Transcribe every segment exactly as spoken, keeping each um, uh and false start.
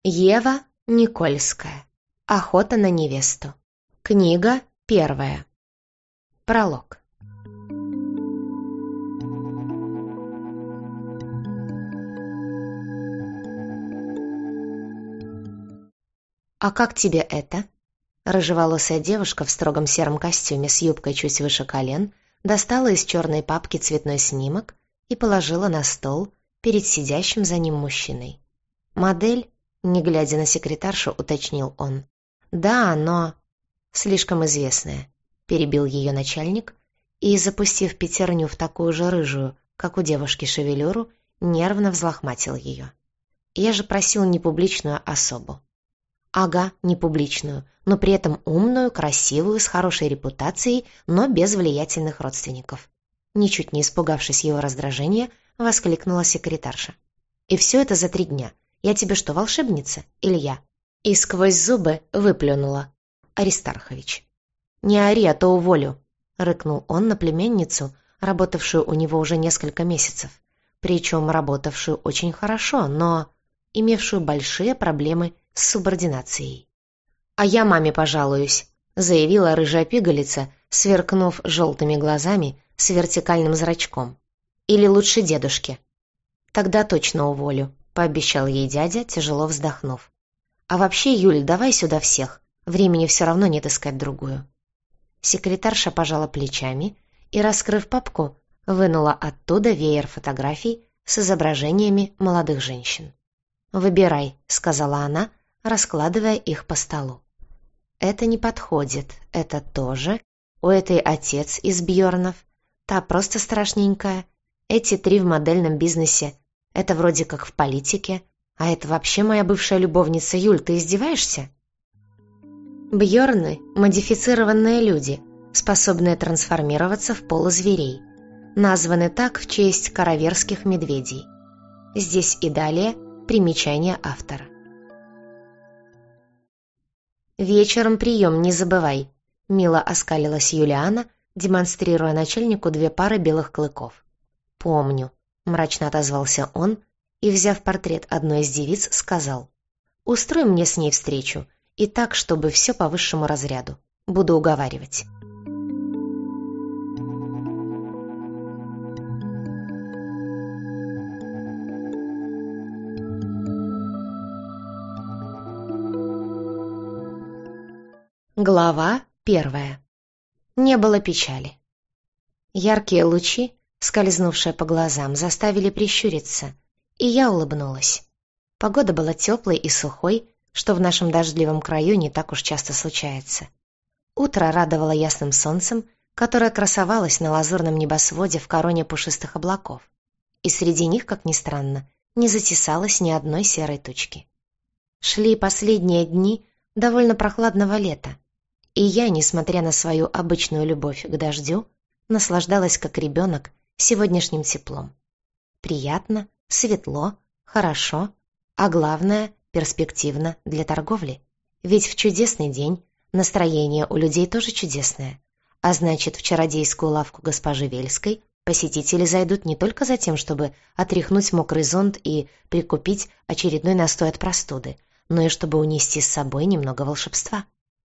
Ева Никольская. Охота на невесту. Книга первая. Пролог. «А как тебе это?» Рыжеволосая девушка в строгом сером костюме с юбкой чуть выше колен достала из черной папки цветной снимок и положила на стол перед сидящим за ним мужчиной. «Модель?» — не глядя на секретаршу, уточнил он. «Да, но...» «Слишком известная», — перебил ее начальник и, запустив пятерню в такую же рыжую, как у девушки, шевелюру, нервно взлохматил ее. «Я же просил не публичную особу». «Ага, не публичную, но при этом умную, красивую, с хорошей репутацией, но без влиятельных родственников». Ничуть не испугавшись его раздражения, воскликнула секретарша. «И все это за три дня. Я тебе что, волшебница, Илья?» И сквозь зубы выплюнула. «Аристархович». «Не ори, а то уволю», — рыкнул он на племянницу, работавшую у него уже несколько месяцев, причем работавшую очень хорошо, но имевшую большие проблемы с субординацией. «А я маме пожалуюсь», — заявила рыжая пигалица, сверкнув желтыми глазами с вертикальным зрачком. «Или лучше дедушке». «Тогда точно уволю», — пообещал ей дядя, тяжело вздохнув. «А вообще, Юль, давай сюда всех. Времени все равно нет искать другую». Секретарша пожала плечами и, раскрыв папку, вынула оттуда веер фотографий с изображениями молодых женщин. «Выбирай», — сказала она, раскладывая их по столу. «Это не подходит, это тоже. У этой отец из Бьорнов, та просто страшненькая. Эти три в модельном бизнесе, это вроде как в политике. А это вообще моя бывшая любовница. Юль, ты издеваешься?» Бьорны — модифицированные люди, способные трансформироваться в полузверей. Названы так в честь караверских медведей. Здесь и далее примечание автора. «Вечером прием не забывай», — мило оскалилась Юлиана, демонстрируя начальнику две пары белых клыков. «Помню», — мрачно отозвался он и, взяв портрет одной из девиц, сказал: «Устрой мне с ней встречу, и так, чтобы все по высшему разряду. Буду уговаривать». Глава первая. Не было печали. Яркие лучи, скользнувшие по глазам, заставили прищуриться, и я улыбнулась. Погода была теплой и сухой, что в нашем дождливом краю не так уж часто случается. Утро радовало ясным солнцем, которое красовалось на лазурном небосводе в короне пушистых облаков, и среди них, как ни странно, не затесалось ни одной серой тучки. Шли последние дни довольно прохладного лета, и я, несмотря на свою обычную любовь к дождю, наслаждалась как ребенок сегодняшним теплом. Приятно, светло, хорошо, а главное — перспективно для торговли. Ведь в чудесный день настроение у людей тоже чудесное, а значит, в чародейскую лавку госпожи Вельской посетители зайдут не только за тем, чтобы отряхнуть мокрый зонт и прикупить очередной настой от простуды, но и чтобы унести с собой немного волшебства.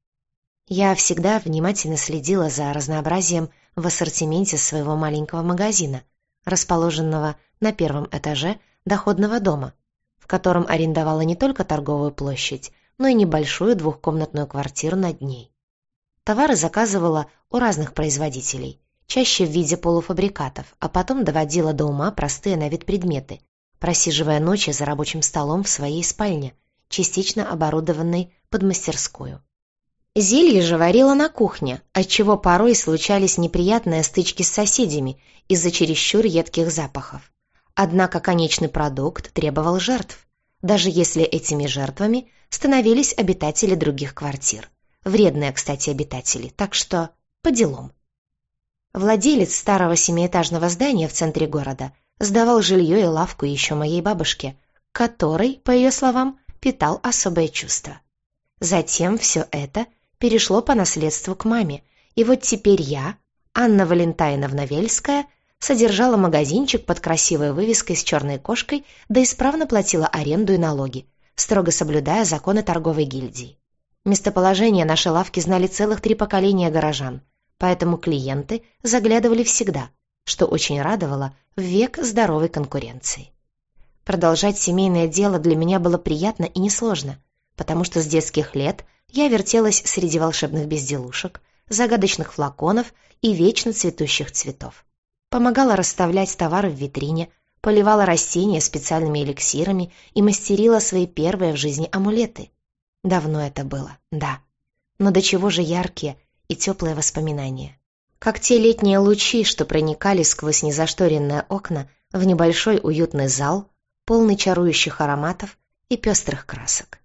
Я всегда внимательно следила за разнообразием в ассортименте своего маленького магазина, расположенного на первом этаже доходного дома, в котором арендовала не только торговую площадь, но и небольшую двухкомнатную квартиру над ней. Товары заказывала у разных производителей, чаще в виде полуфабрикатов, а потом доводила до ума простые на вид предметы, просиживая ночи за рабочим столом в своей спальне, частично оборудованной под мастерскую. Зелье же варила на кухне, отчего порой случались неприятные стычки с соседями из-за чересчур едких запахов. Однако конечный продукт требовал жертв, даже если этими жертвами становились обитатели других квартир. Вредные, кстати, обитатели, так что по делам. Владелец старого семиэтажного здания в центре города сдавал жилье и лавку еще моей бабушке, которой, по ее словам, питал особое чувство. Затем все это перешло по наследству к маме, и вот теперь я, Анна Валентайновна Вельская, содержала магазинчик под красивой вывеской с черной кошкой, да исправно платила аренду и налоги, строго соблюдая законы торговой гильдии. Местоположение нашей лавки знали целых три поколения горожан, поэтому клиенты заглядывали всегда, что очень радовало в век здоровой конкуренции. Продолжать семейное дело для меня было приятно и несложно, потому что с детских лет я вертелась среди волшебных безделушек, загадочных флаконов и вечно цветущих цветов. Помогала расставлять товары в витрине, поливала растения специальными эликсирами и мастерила свои первые в жизни амулеты. Давно это было, да. Но до чего же яркие и теплые воспоминания. Как те летние лучи, что проникали сквозь незашторенные окна в небольшой уютный зал, полный чарующих ароматов и пестрых красок.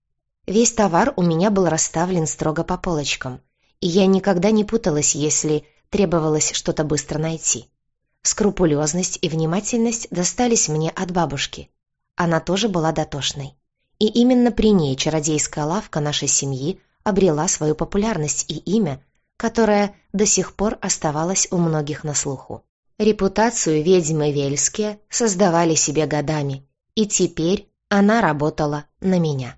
Весь товар у меня был расставлен строго по полочкам, и я никогда не путалась, если требовалось что-то быстро найти. Скрупулезность и внимательность достались мне от бабушки. Она тоже была дотошной. И именно при ней чародейская лавка нашей семьи обрела свою популярность и имя, которое до сих пор оставалось у многих на слуху. Репутацию ведьмы Вельские создавали себе годами, и теперь она работала на меня.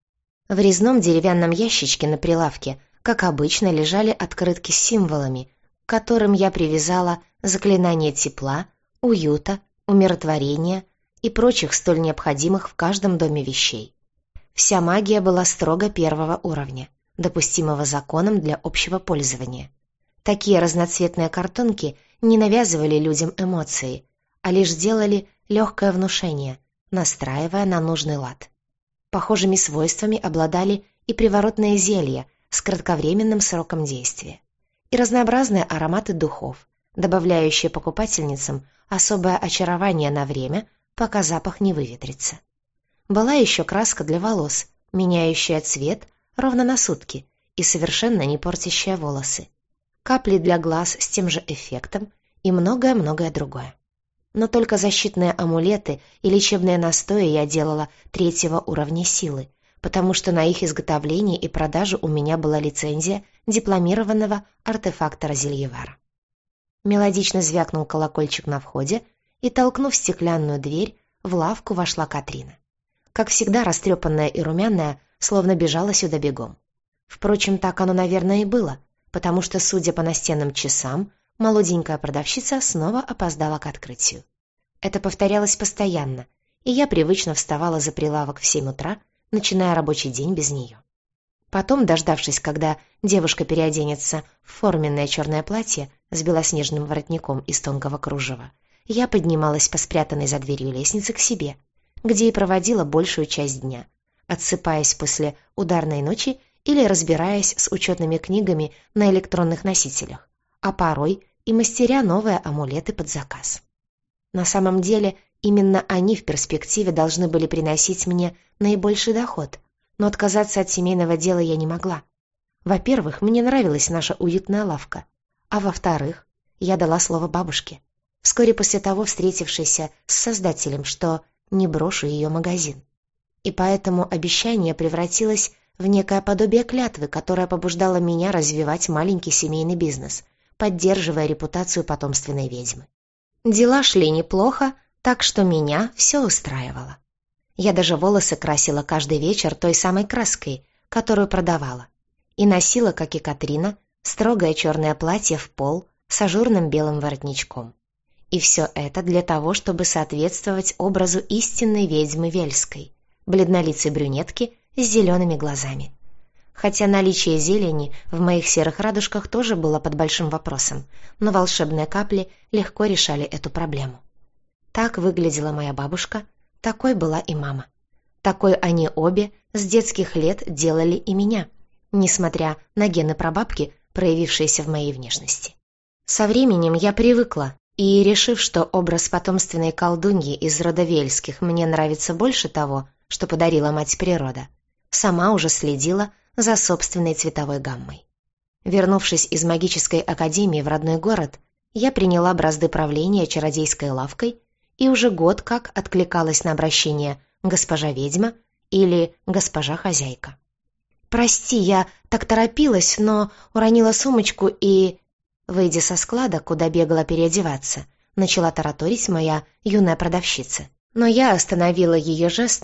В резном деревянном ящичке на прилавке, как обычно, лежали открытки с символами, к которым я привязала заклинания тепла, уюта, умиротворения и прочих столь необходимых в каждом доме вещей. Вся магия была строго первого уровня, допустимого законом для общего пользования. Такие разноцветные картонки не навязывали людям эмоции, а лишь делали легкое внушение, настраивая на нужный лад. Похожими свойствами обладали и приворотные зелья с кратковременным сроком действия, и разнообразные ароматы духов, добавляющие покупательницам особое очарование на время, пока запах не выветрится. Была еще краска для волос, меняющая цвет ровно на сутки и совершенно не портящая волосы, капли для глаз с тем же эффектом и многое-многое другое. Но только защитные амулеты и лечебные настои я делала третьего уровня силы, потому что на их изготовление и продажу у меня была лицензия дипломированного артефактора-зельевара. Мелодично звякнул колокольчик на входе, и, толкнув стеклянную дверь, в лавку вошла Катрина. Как всегда, растрепанная и румяная, словно бежала сюда бегом. Впрочем, так оно, наверное, и было, потому что, судя по настенным часам, молоденькая продавщица снова опоздала к открытию. Это повторялось постоянно, и я привычно вставала за прилавок в семь утра, начиная рабочий день без нее. Потом, дождавшись, когда девушка переоденется в форменное черное платье с белоснежным воротником из тонкого кружева, я поднималась по спрятанной за дверью лестнице к себе, где и проводила большую часть дня, отсыпаясь после ударной ночи или разбираясь с учетными книгами на электронных носителях, а порой и мастеря новые амулеты под заказ. На самом деле, именно они в перспективе должны были приносить мне наибольший доход, но отказаться от семейного дела я не могла. Во-первых, мне нравилась наша уютная лавка, а во-вторых, я дала слово бабушке, вскоре после того встретившейся с создателем, что не брошу ее магазин. И поэтому обещание превратилось в некое подобие клятвы, которая побуждала меня развивать маленький семейный бизнес, поддерживая репутацию потомственной ведьмы. Дела шли неплохо, так что меня все устраивало. Я даже волосы красила каждый вечер той самой краской, которую продавала, и носила, как и Катрина, строгое черное платье в пол с ажурным белым воротничком. И все это для того, чтобы соответствовать образу истинной ведьмы Вельской, бледнолицей брюнетки с зелеными глазами. Хотя наличие зелени в моих серых радужках тоже было под большим вопросом, но волшебные капли легко решали эту проблему. Так выглядела моя бабушка, такой была и мама. Такой они обе с детских лет делали и меня, несмотря на гены прабабки, проявившиеся в моей внешности. Со временем я привыкла, и, решив, что образ потомственной колдуньи из рода Вельских мне нравится больше того, что подарила мать природа, сама уже следила за собственной цветовой гаммой. Вернувшись из магической академии в родной город, я приняла бразды правления чародейской лавкой и уже год как откликалась на обращение «госпожа ведьма» или «госпожа хозяйка». «Прости, я так торопилась, но уронила сумочку и...» Выйдя со склада, куда бегала переодеваться, начала тараторить моя юная продавщица. Но я остановила ее жестом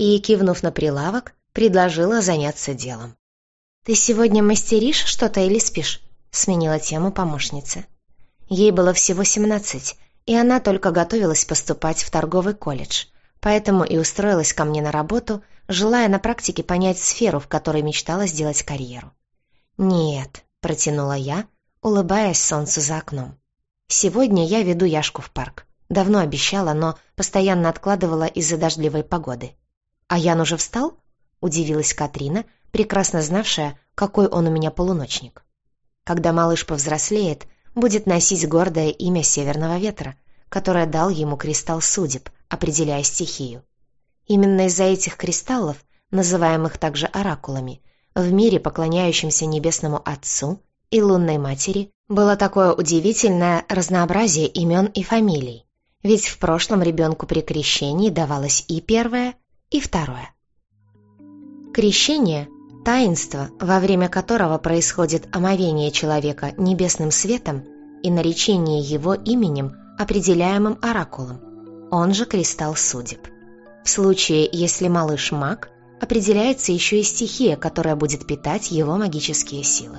и, кивнув на прилавок, предложила заняться делом. «Ты сегодня мастеришь что-то или спишь?» — сменила тему помощница. Ей было всего семнадцать, и она только готовилась поступать в торговый колледж, поэтому и устроилась ко мне на работу, желая на практике понять сферу, в которой мечтала сделать карьеру. «Нет», — протянула я, улыбаясь солнцу за окном. «Сегодня я веду Яшку в парк. Давно обещала, но постоянно откладывала из-за дождливой погоды». «А Ян уже встал?» — удивилась Катрина, прекрасно знавшая, какой он у меня полуночник. «Когда малыш повзрослеет, будет носить гордое имя Северного ветра, которое дал ему кристалл судеб, определяя стихию. Именно из-за этих кристаллов, называемых также оракулами, в мире, поклоняющемся Небесному Отцу и Лунной Матери, было такое удивительное разнообразие имен и фамилий, ведь в прошлом ребенку при крещении давалось и первое, и второе. Крещение – таинство, во время которого происходит омовение человека небесным светом и наречение его именем, определяемым оракулом, он же кристалл судеб. В случае, если малыш маг, определяется еще и стихия, которая будет питать его магические силы.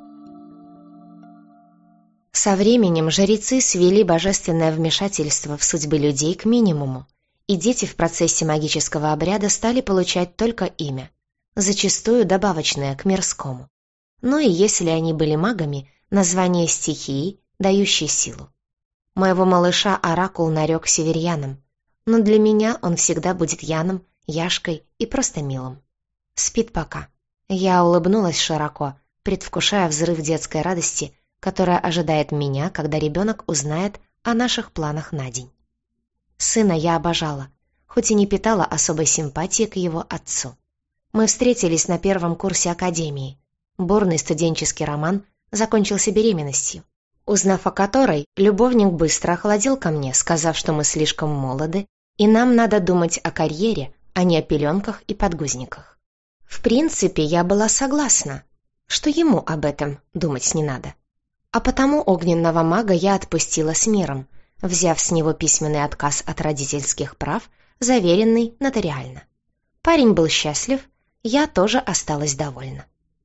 Со временем жрецы свели божественное вмешательство в судьбы людей к минимуму, и дети в процессе магического обряда стали получать только имя, зачастую добавочное к мирскому. Ну и если они были магами, название стихии, дающей силу. Моего малыша оракул нарек северьяном, но для меня он всегда будет Яном, Яшкой и просто милым. Спит пока. Я улыбнулась широко, предвкушая взрыв детской радости, которая ожидает меня, когда ребенок узнает о наших планах на день. Сына я обожала, хоть и не питала особой симпатии к его отцу. Мы встретились на первом курсе академии. Бурный студенческий роман закончился беременностью, узнав о которой, любовник быстро охладел ко мне, сказав, что мы слишком молоды, и нам надо думать о карьере, а не о пеленках и подгузниках. В принципе, я была согласна, что ему об этом думать не надо. А потому огненного мага я отпустила с миром, взяв с него письменный отказ от родительских прав, заверенный нотариально. Парень был счастлив, я тоже осталась довольна.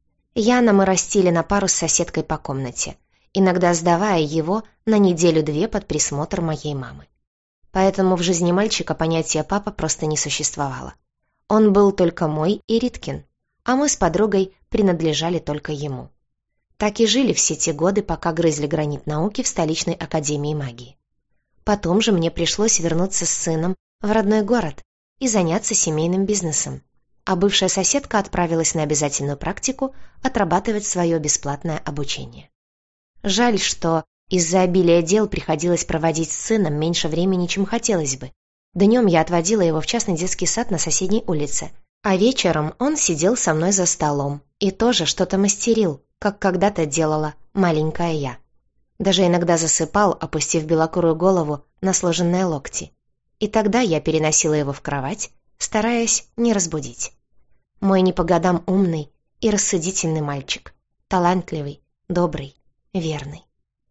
Яна мы растили на пару с соседкой по комнате, иногда сдавая его на неделю-две под присмотр моей мамы. Поэтому в жизни мальчика понятия «папа» просто не существовало. Он был только мой и Риткин, а мы с подругой принадлежали только ему. Так и жили все те годы, пока грызли гранит науки в столичной академии магии. Потом же мне пришлось вернуться с сыном в родной город и заняться семейным бизнесом, а бывшая соседка отправилась на обязательную практику отрабатывать свое бесплатное обучение. Жаль, что из-за обилия дел приходилось проводить с сыном меньше времени, чем хотелось бы. Днем я отводила его в частный детский сад на соседней улице, а вечером он сидел со мной за столом и тоже что-то мастерил, как когда-то делала маленькая я. Даже иногда засыпал, опустив белокурую голову на сложенные локти. И тогда я переносила его в кровать, стараясь не разбудить. Мой не по годам умный и рассудительный мальчик, талантливый, добрый, верный.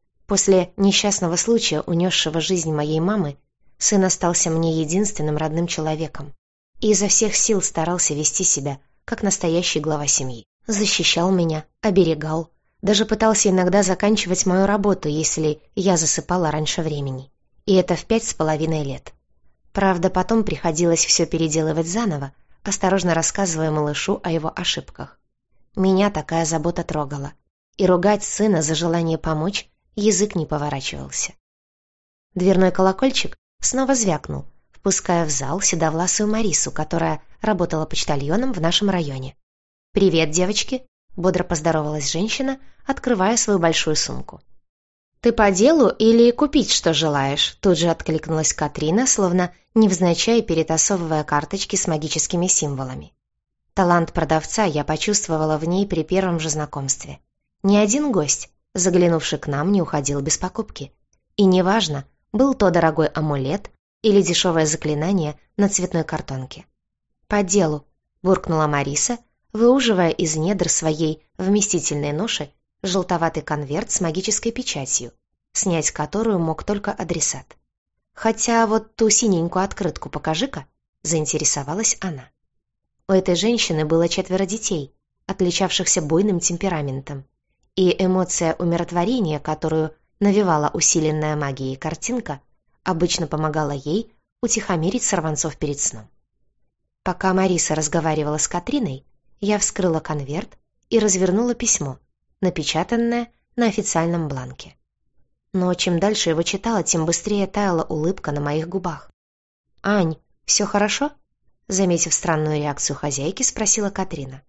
После несчастного случая, унесшего жизнь моей мамы, сын остался мне единственным родным человеком и изо всех сил старался вести себя, как настоящий глава семьи. Защищал меня, оберегал, даже пытался иногда заканчивать мою работу, если я засыпала раньше времени. И это в пять с половиной лет. Правда, потом приходилось все переделывать заново, осторожно рассказывая малышу о его ошибках. Меня такая забота трогала, и ругать сына за желание помочь язык не поворачивался. Дверной колокольчик снова звякнул, впуская в зал седовласую Марису, которая работала почтальоном в нашем районе. «Привет, девочки!» — бодро поздоровалась женщина, открывая свою большую сумку. «Ты по делу или купить, что желаешь?» — тут же откликнулась Катрина, словно невзначай перетасовывая карточки с магическими символами. Талант продавца я почувствовала в ней при первом же знакомстве. Ни один гость, заглянувший к нам, не уходил без покупки. И неважно, был то дорогой амулет или дешевое заклинание на цветной картонке. «По делу», — буркнула Мариса, выуживая из недр своей вместительной ноши желтоватый конверт с магической печатью, снять которую мог только адресат. «Хотя вот ту синенькую открытку покажи-ка». — заинтересовалась она. У этой женщины было четверо детей, отличавшихся буйным темпераментом, и эмоция умиротворения, которую навевала усиленная магией картинка, обычно помогала ей утихомирить сорванцов перед сном. Пока Мариса разговаривала с Катриной, я вскрыла конверт и развернула письмо, напечатанное на официальном бланке. Но чем дальше его читала, тем быстрее таяла улыбка на моих губах. «Ань, все хорошо?» Заметив странную реакцию хозяйки, спросила Катрина.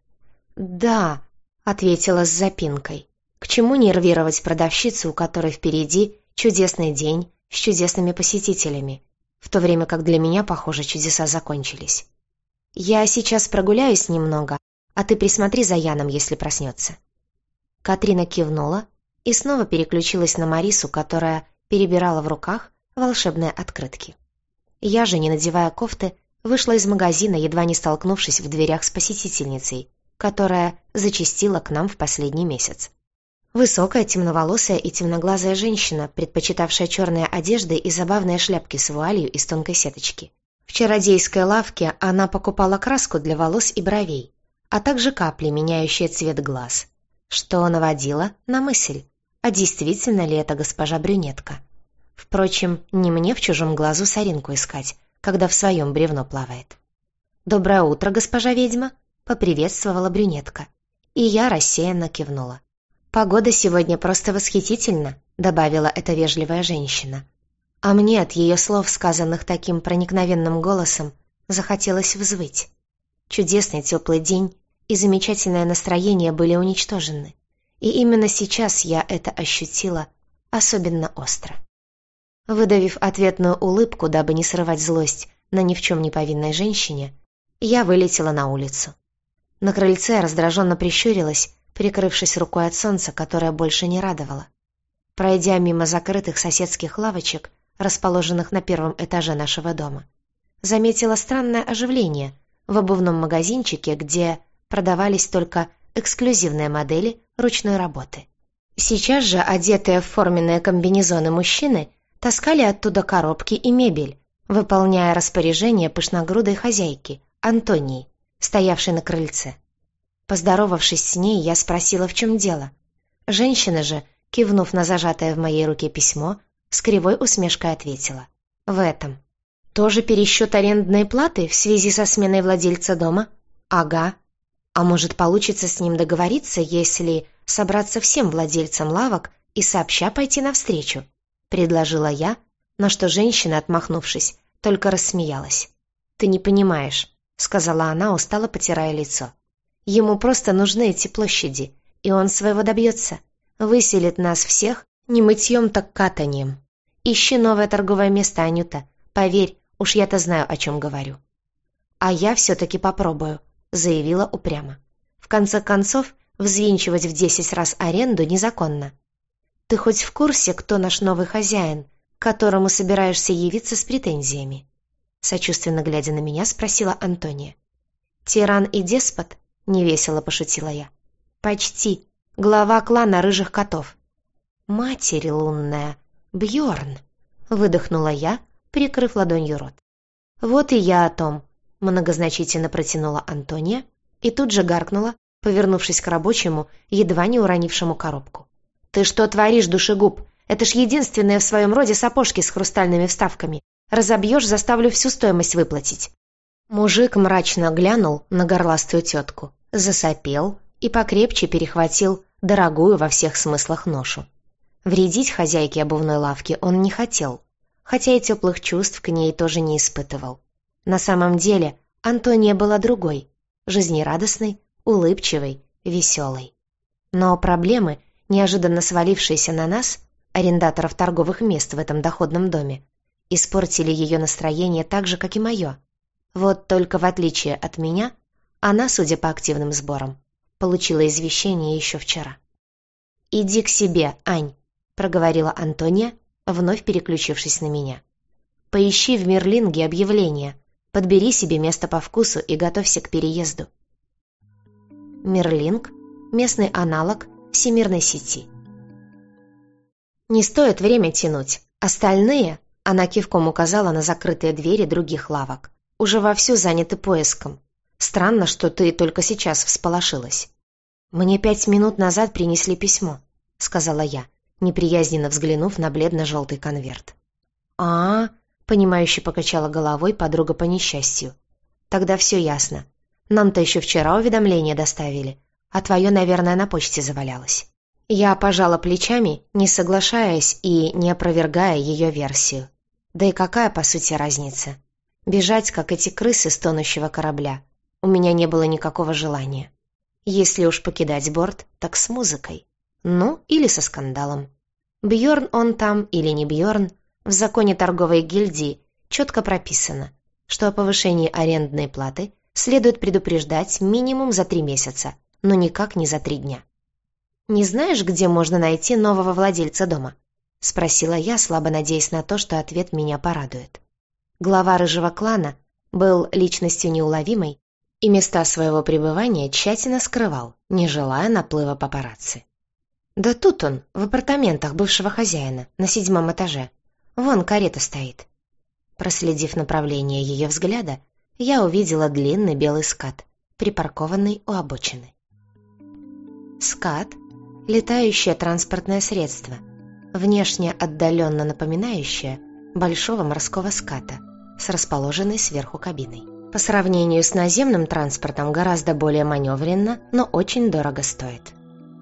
«Да», — ответила с запинкой. «К чему нервировать продавщицу, у которой впереди чудесный день с чудесными посетителями, в то время как для меня, похоже, чудеса закончились? Я сейчас прогуляюсь немного, а ты присмотри за Яном, если проснется». Катрина кивнула и снова переключилась на Марису, которая перебирала в руках волшебные открытки. Я же, не надевая кофты, вышла из магазина, едва не столкнувшись в дверях с посетительницей, которая зачастила к нам в последний месяц. Высокая, темноволосая и темноглазая женщина, предпочитавшая черные одежды и забавные шляпки с вуалью из тонкой сеточки. В чародейской лавке она покупала краску для волос и бровей, а также капли, меняющие цвет глаз, что наводило на мысль, а действительно ли это госпожа брюнетка. Впрочем, не мне в чужом глазу соринку искать, когда в своем бревно плавает. «Доброе утро, госпожа ведьма!» — поприветствовала брюнетка. И я рассеянно кивнула. «Погода сегодня просто восхитительна», — добавила эта вежливая женщина. А мне от ее слов, сказанных таким проникновенным голосом, захотелось взвыть. Чудесный теплый день и замечательное настроение были уничтожены. И именно сейчас я это ощутила особенно остро. Выдавив ответную улыбку, дабы не срывать злость на ни в чем не повинной женщине, я вылетела на улицу. На крыльце раздраженно прищурилась, прикрывшись рукой от солнца, которое больше не радовало. Пройдя мимо закрытых соседских лавочек, расположенных на первом этаже нашего дома, заметила странное оживление в обувном магазинчике, где продавались только эксклюзивные модели ручной работы. Сейчас же одетые в форменные комбинезоны мужчины таскали оттуда коробки и мебель, выполняя распоряжение пышногрудой хозяйки, Антонии, стоявшей на крыльце. Поздоровавшись с ней, я спросила, в чем дело. Женщина же, кивнув на зажатое в моей руке письмо, с кривой усмешкой ответила: «В этом. Тоже пересчет арендной платы в связи со сменой владельца дома? Ага. А может, получится с ним договориться, если собраться всем владельцам лавок и сообща пойти навстречу?» — предложила я, на что женщина, отмахнувшись, только рассмеялась. «Ты не понимаешь», — сказала она, устало потирая лицо. «Ему просто нужны эти площади, и он своего добьется. Выселит нас всех не мытьем, так катанием. Ищи новое торговое место, Анюта. Поверь, уж я-то знаю, о чем говорю». «А я все-таки попробую», — заявила упрямо. «В конце концов, взвинчивать в десять раз аренду незаконно. Ты хоть в курсе, кто наш новый хозяин, к которому собираешься явиться с претензиями?» Сочувственно глядя на меня, спросила Антония. «Тиран и деспот?» — невесело пошутила я. «Почти. Глава клана рыжих котов». «Матерь лунная! Бьорн!» — выдохнула я, прикрыв ладонью рот. «Вот и я о том», — многозначительно протянула Антония и тут же гаркнула, повернувшись к рабочему, едва не уронившему коробку. «Ты что творишь, душегуб? Это ж единственные в своем роде сапожки с хрустальными вставками. Разобьешь, заставлю всю стоимость выплатить». Мужик мрачно глянул на горластую тетку, засопел и покрепче перехватил дорогую во всех смыслах ношу. Вредить хозяйке обувной лавки он не хотел, хотя и теплых чувств к ней тоже не испытывал. На самом деле Антония была другой, жизнерадостной, улыбчивой, веселой. Но проблемы, неожиданно свалившиеся на нас, арендаторов торговых мест в этом доходном доме, испортили ее настроение так же, как и мое. Вот только в отличие от меня, она, судя по активным сборам, получила извещение еще вчера. «Иди к себе, Ань», — проговорила Антония, вновь переключившись на меня. «Поищи в Мерлинге объявление, подбери себе место по вкусу и готовься к переезду». Мерлинг — местный аналог всемирной сети. «Не стоит время тянуть. Остальные», — она кивком указала на закрытые двери других лавок, уже вовсю заняты поиском. Странно, что ты только сейчас всполошилась». «Мне пять минут назад принесли письмо», — сказала я, неприязненно взглянув на бледно-желтый конверт. «А-а-а», — понимающе покачала головой подруга по несчастью. «Тогда все ясно. Нам-то еще вчера уведомление доставили, а твое, наверное, на почте завалялось». Я пожала плечами, не соглашаясь и не опровергая ее версию. Да и какая, по сути, разница? Бежать, как эти крысы с тонущего корабля, у меня не было никакого желания. Если уж покидать борт, так с музыкой. Ну, или со скандалом. Бьорн он там или не Бьорн, в законе торговой гильдии четко прописано, что о повышении арендной платы следует предупреждать минимум за три месяца, но никак не за три дня. «Не знаешь, где можно найти нового владельца дома?» — спросила я, слабо надеясь на то, что ответ меня порадует. Глава рыжего клана был личностью неуловимой и места своего пребывания тщательно скрывал, не желая наплыва папарацци. «Да тут он, в апартаментах бывшего хозяина, на седьмом этаже. Вон карета стоит». Проследив направление ее взгляда, я увидела длинный белый скат, припаркованный у обочины. Скат — летающее транспортное средство, внешне отдаленно напоминающее большого морского ската с расположенной сверху кабиной. По сравнению с наземным транспортом гораздо более маневренно, но очень дорого стоит.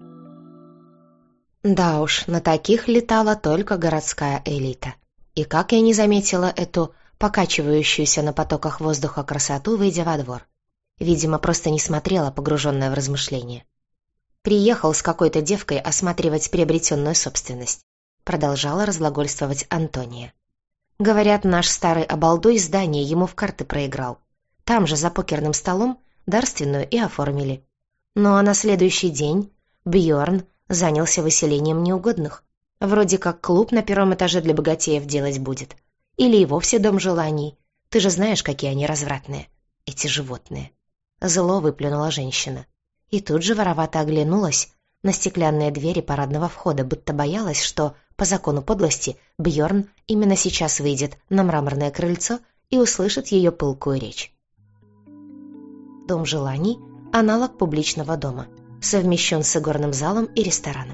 Да уж, на таких летала только городская элита. И как я не заметила эту покачивающуюся на потоках воздуха красоту, выйдя во двор. Видимо, просто не смотрела, погруженная в размышления. «Приехал с какой-то девкой осматривать приобретенную собственность», продолжала разглагольствовать Антония. «Говорят, наш старый обалдуй здание ему в карты проиграл. Там же за покерным столом дарственную и оформили. Ну а на следующий день Бьорн занялся выселением неугодных. Вроде как клуб на первом этаже для богатеев делать будет. Или и вовсе дом желаний. Ты же знаешь, какие они развратные, эти животные». Зло выплюнула женщина. И тут же воровато оглянулась на стеклянные двери парадного входа, будто боялась, что, по закону подлости, Бьорн именно сейчас выйдет на мраморное крыльцо и услышит ее пылкую речь. Дом желаний — аналог публичного дома, совмещен с игорным залом и рестораном.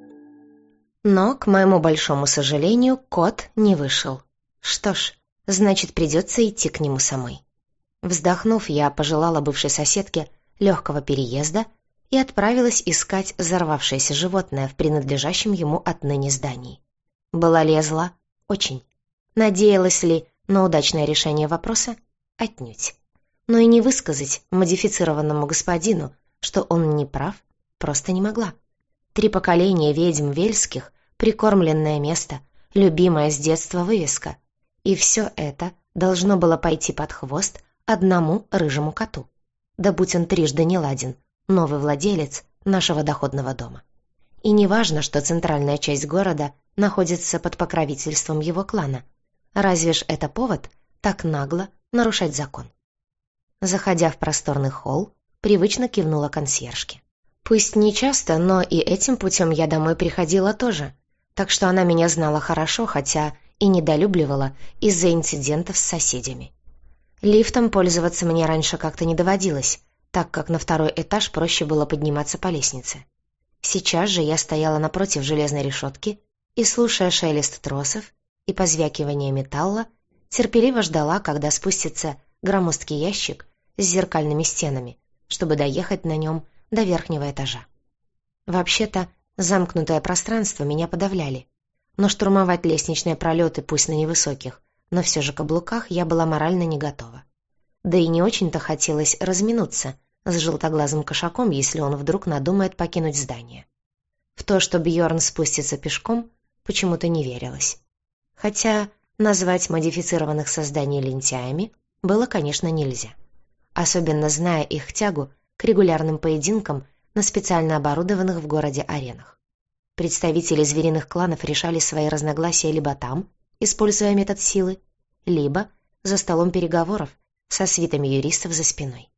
Но, к моему большому сожалению, кот не вышел. Что ж, значит, придется идти к нему самой. Вздохнув, я пожелала бывшей соседке легкого переезда и отправилась искать взорвавшееся животное в принадлежащем ему отныне здании. Была ли я зла? Очень. Надеялась ли на удачное решение вопроса? Отнюдь. Но и не высказать модифицированному господину, что он не прав, просто не могла. Три поколения ведьм вельских, прикормленное место, любимая с детства вывеска. И все это должно было пойти под хвост одному рыжему коту. Да будь он трижды неладен, новый владелец нашего доходного дома. И не важно, что центральная часть города находится под покровительством его клана. Разве ж это повод так нагло нарушать закон? Заходя в просторный холл, привычно кивнула консьержке. Пусть не часто, но и этим путем я домой приходила тоже, так что она меня знала хорошо, хотя и недолюбливала из-за инцидентов с соседями. Лифтом пользоваться мне раньше как-то не доводилось, так как на второй этаж проще было подниматься по лестнице. Сейчас же я стояла напротив железной решетки и, слушая шелест тросов и позвякивание металла, терпеливо ждала, когда спустится громоздкий ящик с зеркальными стенами, чтобы доехать на нем до верхнего этажа. Вообще-то, замкнутое пространство меня подавляли, но штурмовать лестничные пролеты, пусть на невысоких, но все же каблуках, я была морально не готова. Да и не очень-то хотелось разминуться с желтоглазым кошаком, если он вдруг надумает покинуть здание. В то, что Бьорн спустится пешком, почему-то не верилось. Хотя назвать модифицированных созданий лентяями было, конечно, нельзя. Особенно зная их тягу к регулярным поединкам на специально оборудованных в городе аренах. Представители звериных кланов решали свои разногласия либо там, используя метод силы, либо за столом переговоров со свитами юристов за спиной.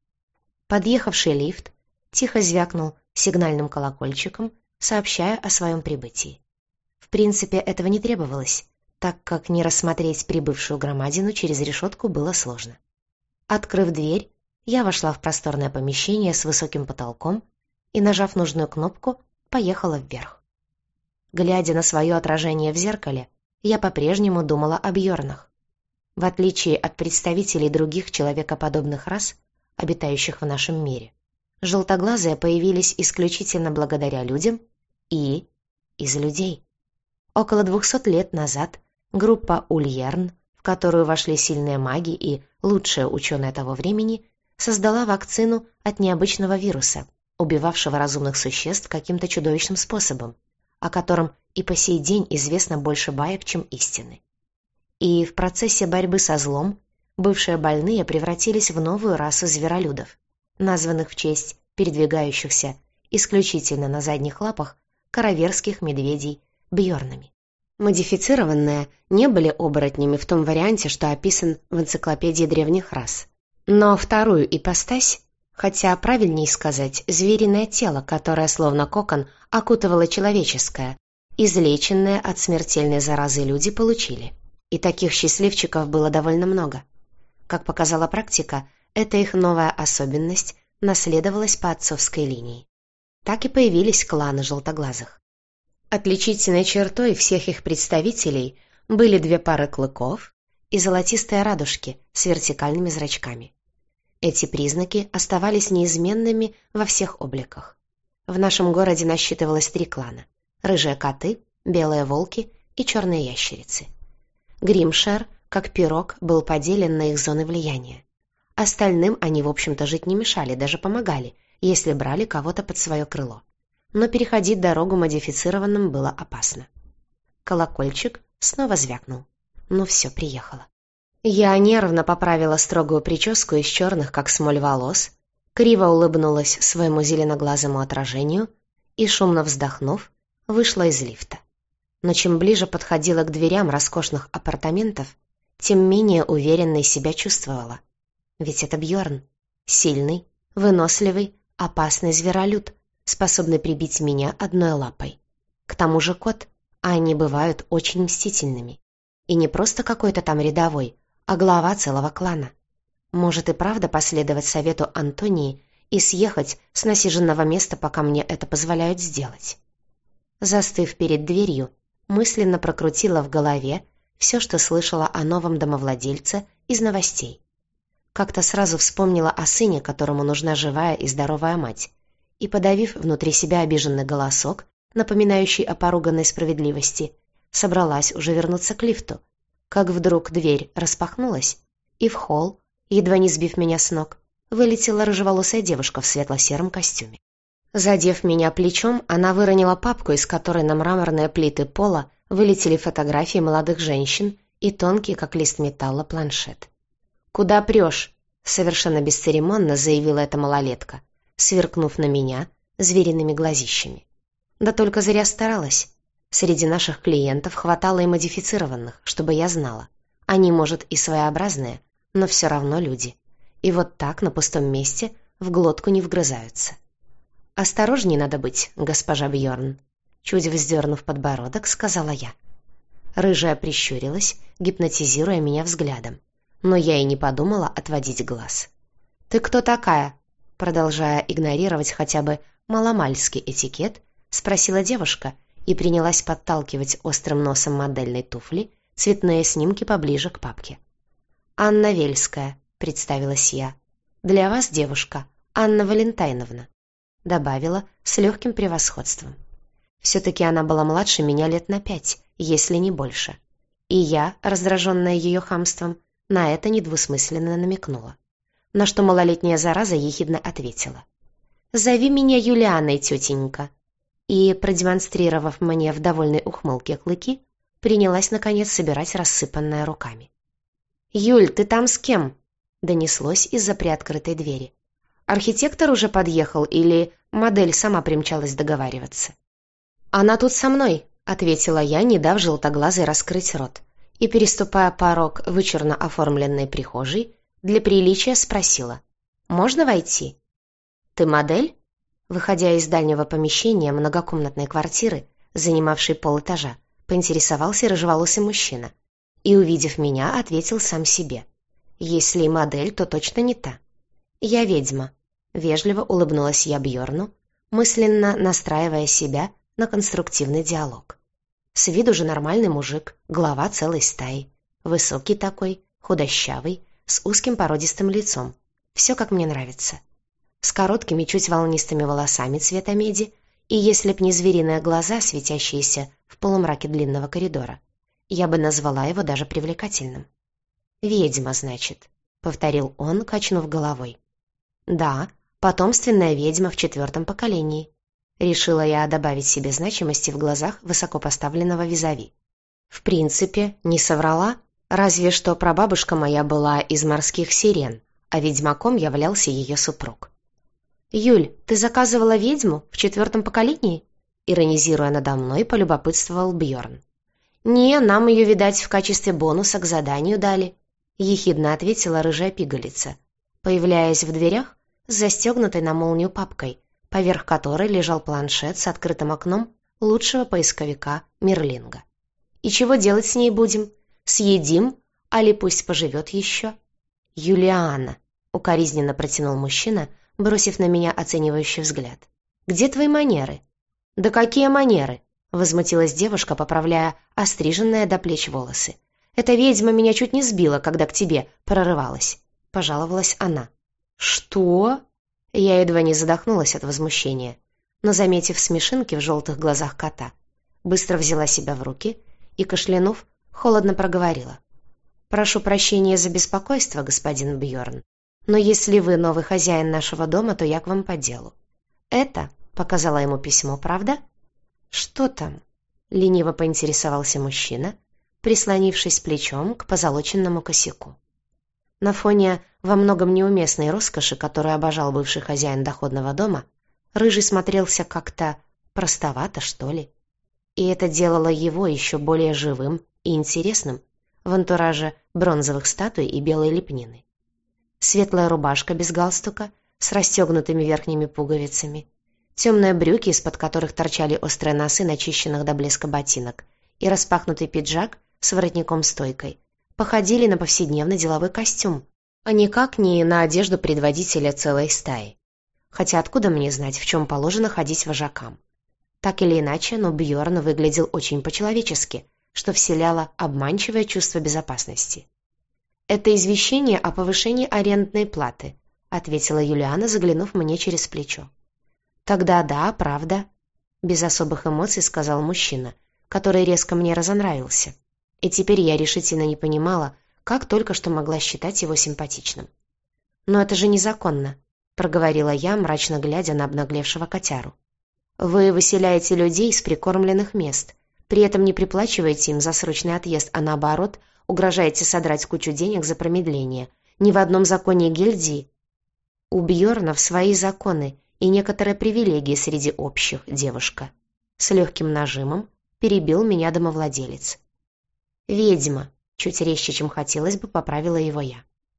Подъехавший лифт тихо звякнул сигнальным колокольчиком, сообщая о своем прибытии. В принципе, этого не требовалось, так как не рассмотреть прибывшую громадину через решетку было сложно. Открыв дверь, я вошла в просторное помещение с высоким потолком и, нажав нужную кнопку, поехала вверх. Глядя на свое отражение в зеркале, я по-прежнему думала о Бьорнах. В отличие от представителей других человекоподобных рас, обитающих в нашем мире, желтоглазые появились исключительно благодаря людям и из людей. Около двухсот лет назад группа Ульерн, в которую вошли сильные маги и лучшие ученые того времени, создала вакцину от необычного вируса, убивавшего разумных существ каким-то чудовищным способом, о котором и по сей день известно больше баек, чем истины. И в процессе борьбы со злом бывшие больные превратились в новую расу зверолюдов, названных в честь передвигающихся исключительно на задних лапах караверских медведей Бьорнами. Модифицированные не были оборотнями в том варианте, что описан в энциклопедии древних рас. Но вторую ипостась, хотя правильнее сказать звериное тело, которое словно кокон окутывало человеческое, излеченные от смертельной заразы люди получили. И таких счастливчиков было довольно много. Как показала практика, эта их новая особенность наследовалась по отцовской линии. Так и появились кланы желтоглазых. Отличительной чертой всех их представителей были две пары клыков и золотистые радужки с вертикальными зрачками. Эти признаки оставались неизменными во всех обликах. В нашем городе насчитывалось три клана: рыжие коты, белые волки и черные ящерицы. Гримшир, как пирог, был поделен на их зоны влияния. Остальным они, в общем-то, жить не мешали, даже помогали, если брали кого-то под свое крыло. Но переходить дорогу модифицированным было опасно. Колокольчик снова звякнул. Ну все, приехала. Я нервно поправила строгую прическу из черных, как смоль, волос, криво улыбнулась своему зеленоглазому отражению и, шумно вздохнув, вышла из лифта. Но чем ближе подходила к дверям роскошных апартаментов, тем менее уверенной себя чувствовала. Ведь это Бьорн. Сильный, выносливый, опасный зверолюд, способный прибить меня одной лапой. К тому же кот, а они бывают очень мстительными. И не просто какой-то там рядовой, а глава целого клана. Может и правда последовать совету Антонии и съехать с насиженного места, пока мне это позволяют сделать. Застыв перед дверью, мысленно прокрутила в голове все, что слышала о новом домовладельце из новостей. Как-то сразу вспомнила о сыне, которому нужна живая и здоровая мать, и, подавив внутри себя обиженный голосок, напоминающий о поруганной справедливости, собралась уже вернуться к лифту, как вдруг дверь распахнулась, и в холл, едва не сбив меня с ног, вылетела рыжеволосая девушка в светло-сером костюме. Задев меня плечом, она выронила папку, из которой на мраморные плиты пола вылетели фотографии молодых женщин и тонкий, как лист металла, планшет. «Куда прешь?» — совершенно бесцеремонно заявила эта малолетка, сверкнув на меня звериными глазищами. Да только зря старалась. Среди наших клиентов хватало и модифицированных, чтобы я знала. Они, может, и своеобразные, но все равно люди. И вот так на пустом месте в глотку не вгрызаются. «Осторожней надо быть, госпожа Бьорн», — чуть вздернув подбородок, сказала я. Рыжая прищурилась, гипнотизируя меня взглядом, но я и не подумала отводить глаз. «Ты кто такая?» Продолжая игнорировать хотя бы маломальский этикет, спросила девушка и принялась подталкивать острым носом модельной туфли цветные снимки поближе к папке. «Анна Вельская», — представилась я. «Для вас, девушка, Анна Валентайновна», — добавила с легким превосходством. Все-таки она была младше меня лет на пять, если не больше. И я, раздраженная ее хамством, на это недвусмысленно намекнула. На что малолетняя зараза ехидно ответила: «Зови меня Юлианой, тетенька». И, продемонстрировав мне в довольной ухмылке клыки, принялась, наконец, собирать рассыпанное руками. «Юль, ты там с кем?» — донеслось из-за приоткрытой двери. «Архитектор уже подъехал или модель сама примчалась договариваться?» «Она тут со мной», — ответила я, не дав желтоглазой раскрыть рот, и, переступая порог вычурно оформленной прихожей, для приличия спросила: «Можно войти?» «Ты модель?» Выходя из дальнего помещения многокомнатной квартиры, занимавшей полэтажа, поинтересовался рыжеволосый мужчина и, увидев меня, ответил сам себе: Если и модель, то точно не та. «Я ведьма», — вежливо улыбнулась я Бьорну, мысленно настраивая себя на конструктивный диалог. С виду же нормальный мужик, глава целой стаи. Высокий такой, худощавый, с узким породистым лицом. Все как мне нравится. С короткими, чуть волнистыми волосами цвета меди, и если б не звериные глаза, светящиеся в полумраке длинного коридора, я бы назвала его даже привлекательным. «Ведьма, значит», — повторил он, качнув головой. «Да, потомственная ведьма в четвертом поколении», — решила я добавить себе значимости в глазах высокопоставленного визави. В принципе, не соврала, разве что прабабушка моя была из морских сирен, а ведьмаком являлся ее супруг. «Юль, ты заказывала ведьму в четвертом поколении?» Иронизируя надо мной, полюбопытствовал Бьорн. «Не, нам ее, видать, в качестве бонуса к заданию дали», — ехидно ответила рыжая пигалица, появляясь в дверях с застегнутой на молнию папкой, поверх которой лежал планшет с открытым окном лучшего поисковика Мерлинга. «И чего делать с ней будем? Съедим, али пусть поживет еще?» «Юлиана», — укоризненно протянул мужчина, бросив на меня оценивающий взгляд. «Где твои манеры?» «Да какие манеры?» — возмутилась девушка, поправляя остриженные до плеч волосы. «Эта ведьма меня чуть не сбила, когда к тебе прорывалась», — пожаловалась она. «Что?» Я едва не задохнулась от возмущения, но, заметив смешинки в желтых глазах кота, быстро взяла себя в руки и, кашлянув, холодно проговорила. «Прошу прощения за беспокойство, господин Бьорн, но если вы новый хозяин нашего дома, то я к вам по делу. Это, — показала ему письмо, — правда?» «Что там?» — лениво поинтересовался мужчина, прислонившись плечом к позолоченному косяку. На фоне во многом неуместной роскоши, которую обожал бывший хозяин доходного дома, рыжий смотрелся как-то простовато, что ли. И это делало его еще более живым и интересным в антураже бронзовых статуй и белой лепнины. Светлая рубашка без галстука с расстегнутыми верхними пуговицами, темные брюки, из-под которых торчали острые носы начищенных до блеска ботинок, и распахнутый пиджак с воротником-стойкой походили на повседневный деловой костюм, а никак не на одежду предводителя целой стаи. Хотя откуда мне знать, в чем положено ходить вожакам? Так или иначе, но Бьорн выглядел очень по-человечески, что вселяло обманчивое чувство безопасности. «Это извещение о повышении арендной платы», — ответила Юлиана, заглянув мне через плечо. «Тогда да, правда», — без особых эмоций сказал мужчина, который резко мне разонравился. И теперь я решительно не понимала, как только что могла считать его симпатичным. «Но это же незаконно», — проговорила я, мрачно глядя на обнаглевшего котяру. «Вы выселяете людей с прикормленных мест, при этом не приплачиваете им за срочный отъезд, а наоборот, угрожаете содрать кучу денег за промедление. Ни в одном законе гильдии». «У Бьорнов свои законы и некоторые привилегии среди общих, девушка», — с легким нажимом перебил меня домовладелец. «Ведьма», — чуть резче, чем хотелось бы, поправила его я.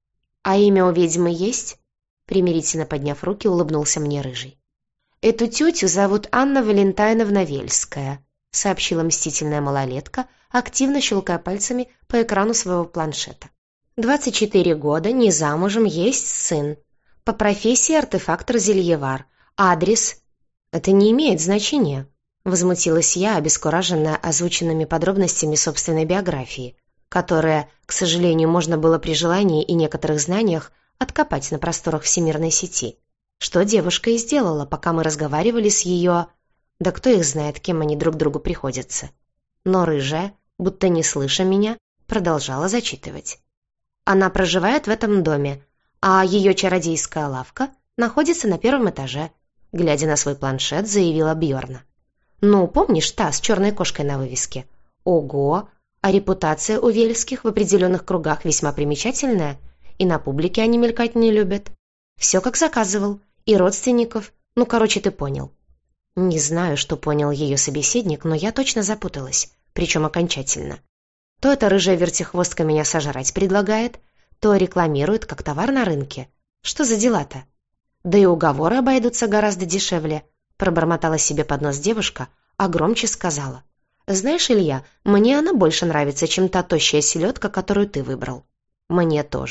«А имя у ведьмы есть?» Примирительно подняв руки, улыбнулся мне рыжий. «Эту тетю зовут Анна Валентайновна Вельская», — сообщила мстительная малолетка, активно щелкая пальцами по экрану своего планшета. «двадцать четыре года, не замужем, есть сын. По профессии артефактор-зельевар. Адрес...» «Это не имеет значения», — возмутилась я, обескураженная озвученными подробностями собственной биографии, которые, к сожалению, можно было при желании и некоторых знаниях откопать на просторах всемирной сети, что девушка и сделала, пока мы разговаривали с ее... Да кто их знает, кем они друг другу приходятся. Но рыжая, будто не слыша меня, продолжала зачитывать. Она проживает в этом доме, а ее чародейская лавка находится на первом этаже, глядя на свой планшет, заявила Бьорна. «Ну, помнишь та с черной кошкой на вывеске? Ого! А репутация у Вельских в определенных кругах весьма примечательная, и на публике они мелькать не любят. Все как заказывал, и родственников, ну, короче, ты понял». Не знаю, что понял ее собеседник, но я точно запуталась, причем окончательно. То эта рыжая вертихвостка меня сожрать предлагает, то рекламирует как товар на рынке. Что за дела-то? Да и уговоры обойдутся гораздо дешевле, пробормотала себе под нос девушка, а громче сказала. «Знаешь, Илья, мне она больше нравится, чем та тощая селедка, которую ты выбрал». «Мне тоже», —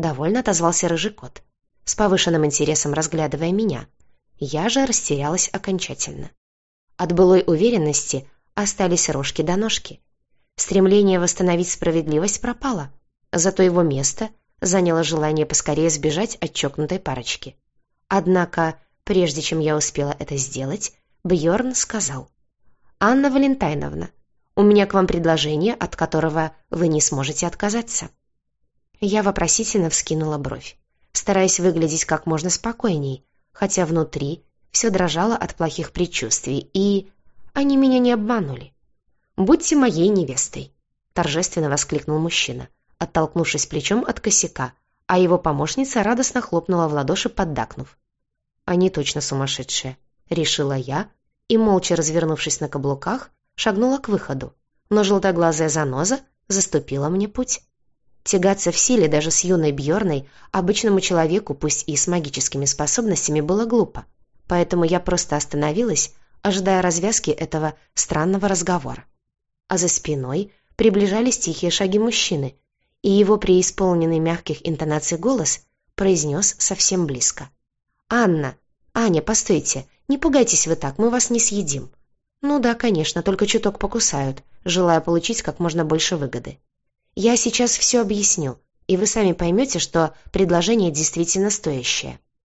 довольно отозвался рыжий кот, с повышенным интересом разглядывая меня. Я же растерялась окончательно. От былой уверенности остались рожки до ножки. Стремление восстановить справедливость пропало, зато его место заняло желание поскорее сбежать от чокнутой парочки. Однако, прежде чем я успела это сделать, Бьорн сказал: «Анна Валентайновна, у меня к вам предложение, от которого вы не сможете отказаться». Я вопросительно вскинула бровь, стараясь выглядеть как можно спокойней, хотя внутри все дрожало от плохих предчувствий, и они меня не обманули. «Будьте моей невестой», — торжественно воскликнул мужчина, оттолкнувшись плечом от косяка, а его помощница радостно хлопнула в ладоши, поддакнув. «Они точно сумасшедшие», — решила я, и, молча развернувшись на каблуках, шагнула к выходу, но желтоглазая заноза заступила мне путь. Тягаться в силе даже с юной Бьорной обычному человеку, пусть и с магическими способностями, было глупо, поэтому я просто остановилась, ожидая развязки этого странного разговора. А за спиной приближались тихие шаги мужчины, и его преисполненный мягких интонаций голос произнес совсем близко: «Анна, Аня, постойте, не пугайтесь вы так, мы вас не съедим». «Ну да, конечно, только чуток покусают, желая получить как можно больше выгоды. Я сейчас все объясню, и вы сами поймете, что предложение действительно стоящее».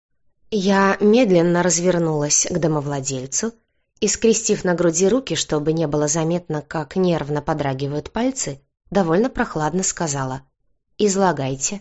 Я медленно развернулась к домовладельцу и, скрестив на груди руки, чтобы не было заметно, как нервно подрагивают пальцы, довольно прохладно сказала: «Излагайте».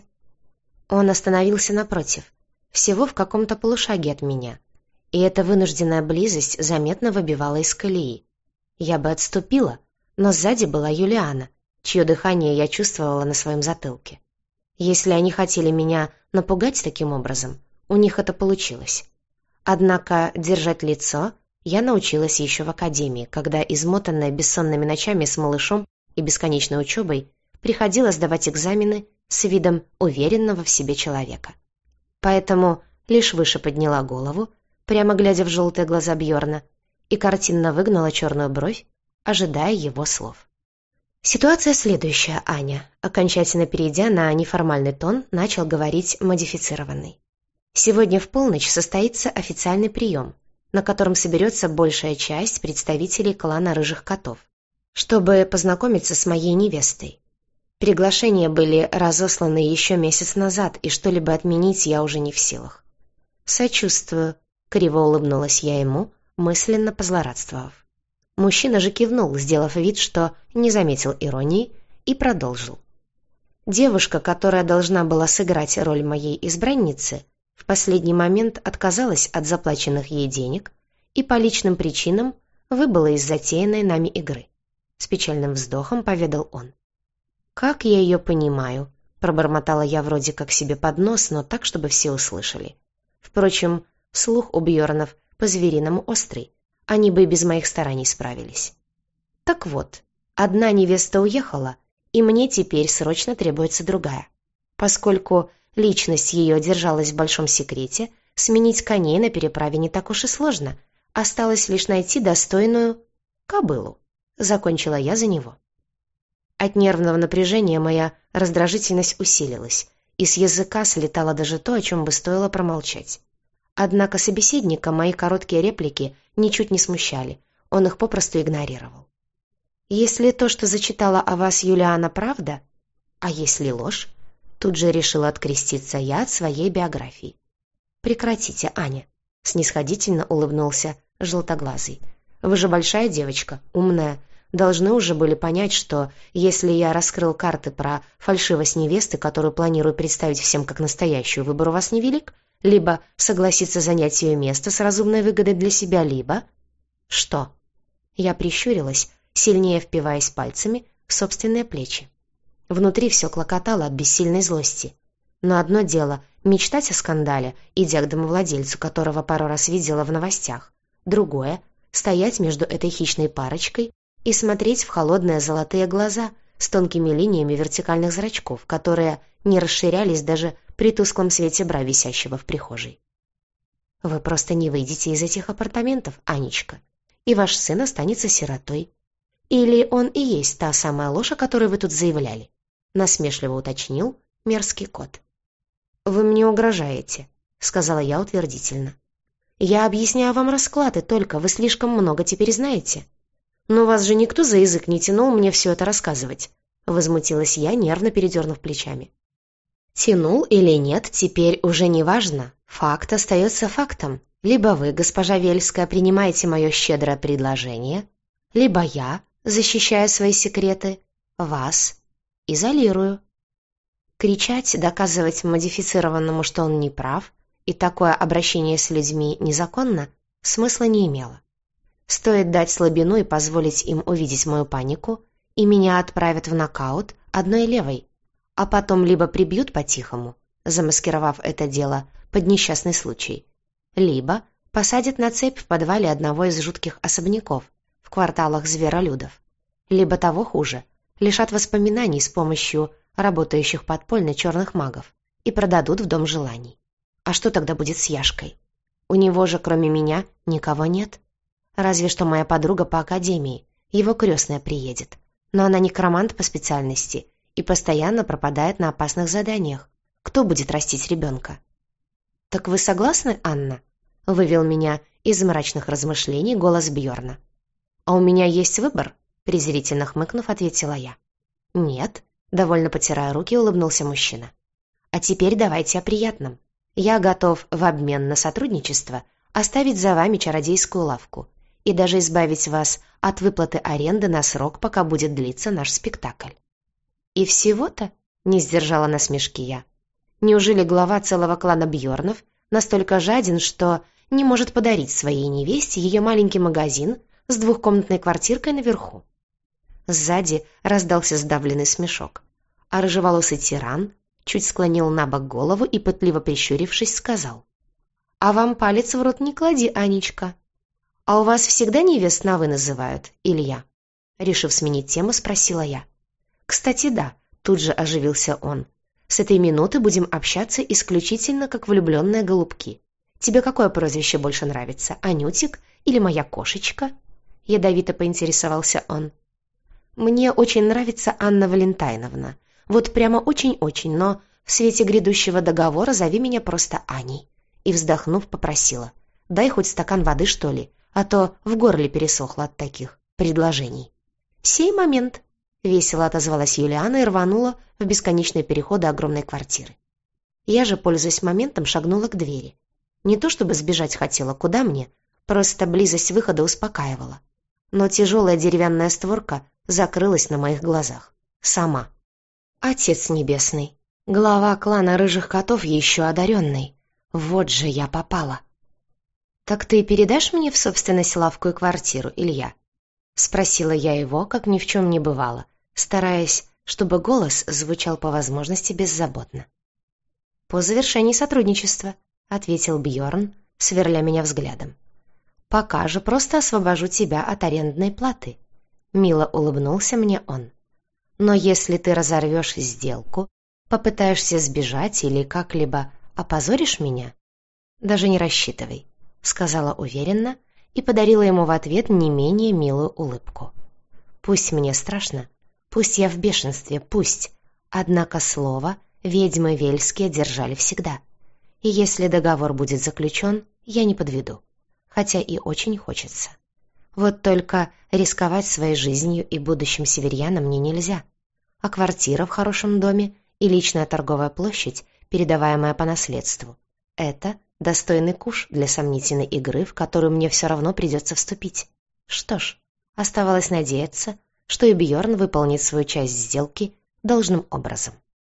Он остановился напротив, всего в каком-то полушаге от меня, и эта вынужденная близость заметно выбивала из колеи. Я бы отступила, но сзади была Юлиана, чье дыхание я чувствовала на своем затылке. Если они хотели меня напугать таким образом, у них это получилось. Однако держать лицо я научилась еще в академии, когда, измотанная бессонными ночами с малышом и бесконечной учебой, приходила сдавать экзамены с видом уверенного в себе человека. Поэтому лишь выше подняла голову, прямо глядя в желтые глаза Бьорна, и картинно выгнула черную бровь, ожидая его слов. «Ситуация следующая, Аня», окончательно перейдя на неформальный тон, начал говорить модифицированный. «Сегодня в полночь состоится официальный прием, на котором соберется большая часть представителей клана Рыжих Котов, чтобы познакомиться с моей невестой. Приглашения были разосланы еще месяц назад, и что-либо отменить я уже не в силах». «Сочувствую», — криво улыбнулась я ему, мысленно позлорадствовав. Мужчина же кивнул, сделав вид, что не заметил иронии, и продолжил. «Девушка, которая должна была сыграть роль моей избранницы, в последний момент отказалась от заплаченных ей денег и по личным причинам выбыла из затеянной нами игры», — с печальным вздохом поведал он. «Как я ее понимаю», — пробормотала я вроде как себе под нос, но так, чтобы все услышали. Впрочем, слух у Бьорнов по-звериному острый, они бы и без моих стараний справились. Так вот, одна невеста уехала, и мне теперь срочно требуется другая. Поскольку личность ее держалась в большом секрете, сменить коней на переправе не так уж и сложно, осталось лишь найти достойную кобылу. Закончила я за него. От нервного напряжения моя раздражительность усилилась, и с языка слетало даже то, о чем бы стоило промолчать. Однако собеседника мои короткие реплики ничуть не смущали, он их попросту игнорировал. «Если то, что зачитала о вас Юлиана, правда, а если ложь?» Тут же решила откреститься я от своей биографии. «Прекратите, Аня», — снисходительно улыбнулся желтоглазый. «Вы же большая девочка, умная, должны уже были понять, что если я раскрыл карты про фальшивость невесты, которую планирую представить всем как настоящую, выбор у вас невелик, либо согласиться занять ее место с разумной выгодой для себя, либо...» «Что?» Я прищурилась, сильнее впиваясь пальцами в собственные плечи. Внутри все клокотало от бессильной злости. Но одно дело — мечтать о скандале, идя к домовладельцу, которого пару раз видела в новостях. Другое — стоять между этой хищной парочкой и смотреть в холодные золотые глаза с тонкими линиями вертикальных зрачков, которые не расширялись даже при тусклом свете бра, висящего в прихожей. «Вы просто не выйдете из этих апартаментов, Анечка, и ваш сын останется сиротой. Или он и есть та самая ложь, о которой вы тут заявляли?» — насмешливо уточнил мерзкий кот. «Вы мне угрожаете», — сказала я утвердительно. «Я объясняю вам расклад, и только вы слишком много теперь знаете». «Но вас же никто за язык не тянул мне все это рассказывать», — возмутилась я, нервно передернув плечами. «Тянул или нет, теперь уже не важно. Факт остается фактом. Либо вы, госпожа Вельская, принимаете мое щедрое предложение, либо я, защищая свои секреты, вас изолирую». Кричать, доказывать модифицированному, что он не прав, и такое обращение с людьми незаконно, смысла не имело. Стоит дать слабину и позволить им увидеть мою панику, и меня отправят в нокаут одной левой, а потом либо прибьют по-тихому, замаскировав это дело под несчастный случай, либо посадят на цепь в подвале одного из жутких особняков в кварталах зверолюдов, либо того хуже, лишат воспоминаний с помощью работающих подпольно черных магов и продадут в дом желаний. А что тогда будет с Яшкой? У него же, кроме меня, никого нет. Разве что моя подруга по академии, его крестная, приедет. Но она некромант по специальности и постоянно пропадает на опасных заданиях. Кто будет растить ребенка? «Так вы согласны, Анна?» — вывел меня из мрачных размышлений голос Бьорна. «А у меня есть выбор?» — презрительно хмыкнув, ответила я. «Нет», — довольно потирая руки, улыбнулся мужчина. «А теперь давайте о приятном. Я готов в обмен на сотрудничество оставить за вами чародейскую лавку и даже избавить вас от выплаты аренды на срок, пока будет длиться наш спектакль». «И всего-то?» — не сдержала насмешки я. «Неужели глава целого клана Бьорнов настолько жаден, что не может подарить своей невесте ее маленький магазин с двухкомнатной квартиркой наверху?» Сзади раздался сдавленный смешок, а рыжеволосый тиран чуть склонил на бок голову и, пытливо прищурившись, сказал: «А вам палец в рот не клади, Анечка. А у вас всегда невест на «вы» называют, Илья?» Решив сменить тему, спросила я. «Кстати, да», — тут же оживился он. «С этой минуты будем общаться исключительно как влюбленные голубки. Тебе какое прозвище больше нравится, Анютик или моя кошечка?» Ядовито поинтересовался он. «Мне очень нравится Анна Валентайновна. Вот прямо очень-очень, но в свете грядущего договора зови меня просто Аней». И, вздохнув, попросила: «Дай хоть стакан воды, что ли, а то в горле пересохло от таких предложений». «Сей момент», — весело отозвалась Юлиана и рванула в бесконечные переходы огромной квартиры. Я же, пользуясь моментом, шагнула к двери. Не то чтобы сбежать хотела, куда мне, просто близость выхода успокаивала. Но тяжелая деревянная створка закрылась на моих глазах. Сама. Отец Небесный, глава клана Рыжих Котов еще одаренный. Вот же я попала. «Так ты передашь мне в собственность лавку и квартиру, Илья?» Спросила я его, как ни в чем не бывало, стараясь, чтобы голос звучал по возможности беззаботно. «По завершении сотрудничества», — ответил Бьорн, сверля меня взглядом. «Пока же просто освобожу тебя от арендной платы», — мило улыбнулся мне он. «Но если ты разорвешь сделку, попытаешься сбежать или как-либо опозоришь меня, даже не рассчитывай», — сказала уверенно и подарила ему в ответ не менее милую улыбку. «Пусть мне страшно, пусть я в бешенстве, пусть, однако слово ведьмы Вельские держали всегда, и если договор будет заключен, я не подведу, хотя и очень хочется. Вот только рисковать своей жизнью и будущим северьянам мне нельзя, а квартира в хорошем доме и личная торговая площадь, передаваемая по наследству, это достойный куш для сомнительной игры, в которую мне все равно придется вступить. Что ж, оставалось надеяться, что и Бьорн выполнит свою часть сделки должным образом.